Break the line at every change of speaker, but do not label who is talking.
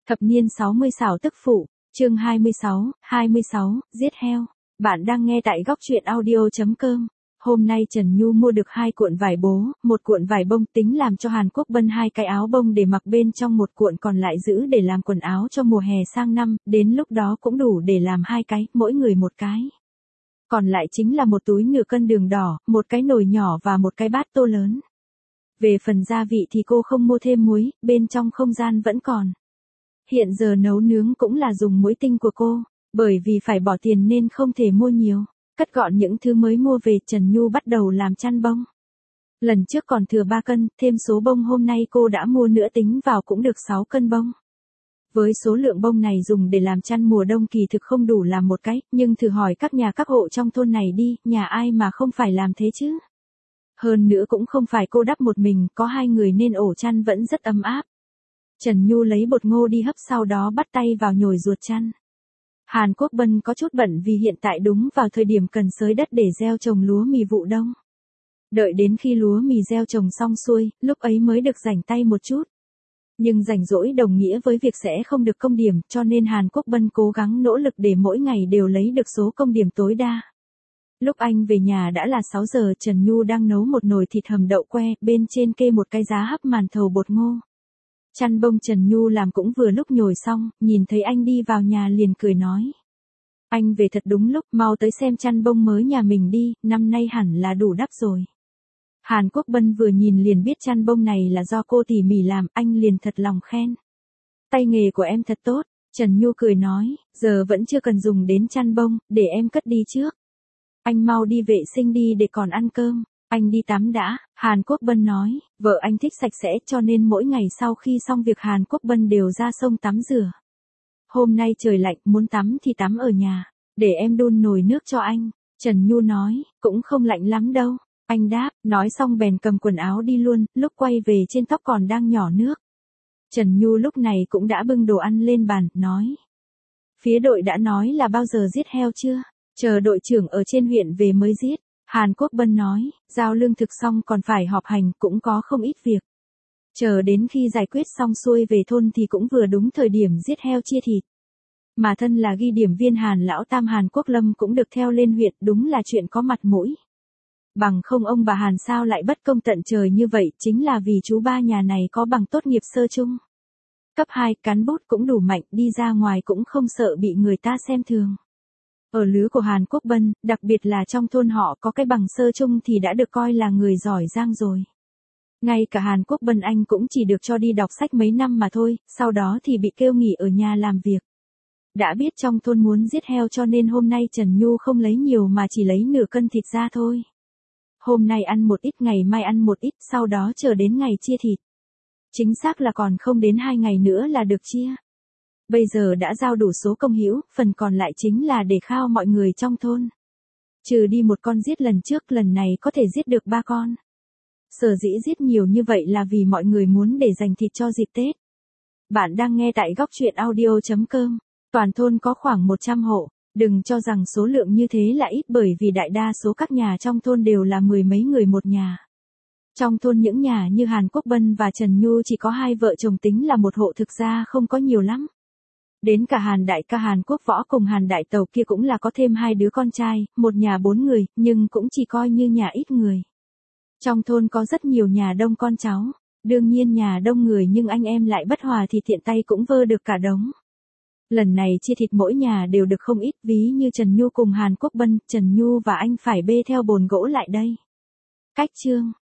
Thập niên 60 xảo tức phụ, chương 26, giết heo. Bạn đang nghe tại góc truyện audio.com. Hôm nay Trần Nhu mua được 2 cuộn vải bố, một cuộn vải bông tính làm cho Hàn Quốc Bân 2 cái áo bông để mặc bên trong, một cuộn còn lại giữ để làm quần áo cho mùa hè sang năm, đến lúc đó cũng đủ để làm 2 cái, mỗi người một cái. Còn lại chính là một túi nửa cân đường đỏ, một cái nồi nhỏ và một cái bát tô lớn. Về phần gia vị thì cô không mua thêm muối, bên trong không gian vẫn còn. Hiện giờ nấu nướng cũng là dùng muối tinh của cô, bởi vì phải bỏ tiền nên không thể mua nhiều. Cất gọn những thứ mới mua về, Trần Nhu bắt đầu làm chăn bông. Lần trước còn thừa 3 cân, thêm số bông hôm nay cô đã mua nữa tính vào cũng được 6 cân bông. Với số lượng bông này dùng để làm chăn mùa đông kỳ thực không đủ làm một cái, nhưng thử hỏi các hộ trong thôn này đi, nhà ai mà không phải làm thế chứ. Hơn nữa cũng không phải cô đắp một mình, có 2 người nên ổ chăn vẫn rất ấm áp. Trần Nhu lấy bột ngô đi hấp, sau đó bắt tay vào nhồi ruột chăn. Hàn Quốc Bân có chút bận vì hiện tại đúng vào thời điểm cần xới đất để gieo trồng lúa mì vụ đông. Đợi đến khi lúa mì gieo trồng xong xuôi, lúc ấy mới được rảnh tay một chút. Nhưng rảnh rỗi đồng nghĩa với việc sẽ không được công điểm, cho nên Hàn Quốc Bân cố gắng nỗ lực để mỗi ngày đều lấy được số công điểm tối đa. Lúc anh về nhà đã là 6 giờ, Trần Nhu đang nấu một nồi thịt hầm đậu que, bên trên kê một cái giá hấp màn thầu bột ngô. Chăn bông Trần Nhu làm cũng vừa lúc nhồi xong, nhìn thấy anh đi vào nhà liền cười nói. Anh về thật đúng lúc, mau tới xem chăn bông mới nhà mình đi, năm nay hẳn là đủ đắp rồi. Hàn Quốc Bân vừa nhìn liền biết chăn bông này là do cô tỉ mỉ làm, anh liền thật lòng khen. Tay nghề của em thật tốt, Trần Nhu cười nói, giờ vẫn chưa cần dùng đến chăn bông, để em cất đi trước. Anh mau đi vệ sinh đi để còn ăn cơm. Anh đi tắm đã, Hàn Quốc Bân nói, vợ anh thích sạch sẽ cho nên mỗi ngày sau khi xong việc Hàn Quốc Bân đều ra sông tắm rửa. Hôm nay trời lạnh, muốn tắm thì tắm ở nhà, để em đun nồi nước cho anh. Trần Nhu nói, cũng không lạnh lắm đâu. Anh đáp, nói xong bèn cầm quần áo đi luôn, lúc quay về trên tóc còn đang nhỏ nước. Trần Nhu lúc này cũng đã bưng đồ ăn lên bàn, nói. Phía đội đã nói là bao giờ giết heo chưa? Chờ đội trưởng ở trên huyện về mới giết. Hàn Quốc Bân nói, giao lương thực xong còn phải họp hành, cũng có không ít việc. Chờ đến khi giải quyết xong xuôi về thôn thì cũng vừa đúng thời điểm giết heo chia thịt. Mà thân là ghi điểm viên Hàn lão tam Hàn Quốc Lâm cũng được theo lên huyện, đúng là chuyện có mặt mũi. Bằng không ông bà Hàn sao lại bất công tận trời như vậy, chính là vì chú ba nhà này có bằng tốt nghiệp sơ chung. Cấp 2, cán bút cũng đủ mạnh, đi ra ngoài cũng không sợ bị người ta xem thường. Ở lứa của Hàn Quốc Bân, đặc biệt là trong thôn họ có cái bằng sơ chung thì đã được coi là người giỏi giang rồi. Ngay cả Hàn Quốc Bân anh cũng chỉ được cho đi đọc sách mấy năm mà thôi, sau đó thì bị kêu nghỉ ở nhà làm việc. Đã biết trong thôn muốn giết heo cho nên hôm nay Trần Nhu không lấy nhiều mà chỉ lấy nửa cân thịt ra thôi. Hôm nay ăn một ít, ngày mai ăn một ít, sau đó chờ đến ngày chia thịt. Chính xác là còn không đến 2 ngày nữa là được chia. Bây giờ đã giao đủ số công hữu, phần còn lại chính là để khao mọi người trong thôn. Trừ đi một con giết lần trước, lần này có thể giết được 3 con. Sở dĩ giết nhiều như vậy là vì mọi người muốn để dành thịt cho dịp Tết. Bạn đang nghe tại góc truyện audio.com. Toàn thôn có khoảng 100 hộ. Đừng cho rằng số lượng như thế là ít, bởi vì đại đa số các nhà trong thôn đều là 10 mấy người một nhà. Trong thôn những nhà như Hàn Quốc Bân và Trần Nhu chỉ có 2 vợ chồng tính là một hộ, thực ra không có nhiều lắm. Đến cả Hàn đại ca Hàn Quốc Võ cùng Hàn đại tàu kia cũng là có thêm 2 đứa con trai, một nhà 4 người, nhưng cũng chỉ coi như nhà ít người. Trong thôn có rất nhiều nhà đông con cháu, đương nhiên nhà đông người nhưng anh em lại bất hòa thì tiện tay cũng vơ được cả đống. Lần này chia thịt mỗi nhà đều được không ít, ví như Trần Nhu cùng Hàn Quốc Bân, Trần Nhu và anh phải bê theo bồn gỗ lại đây. Cách chương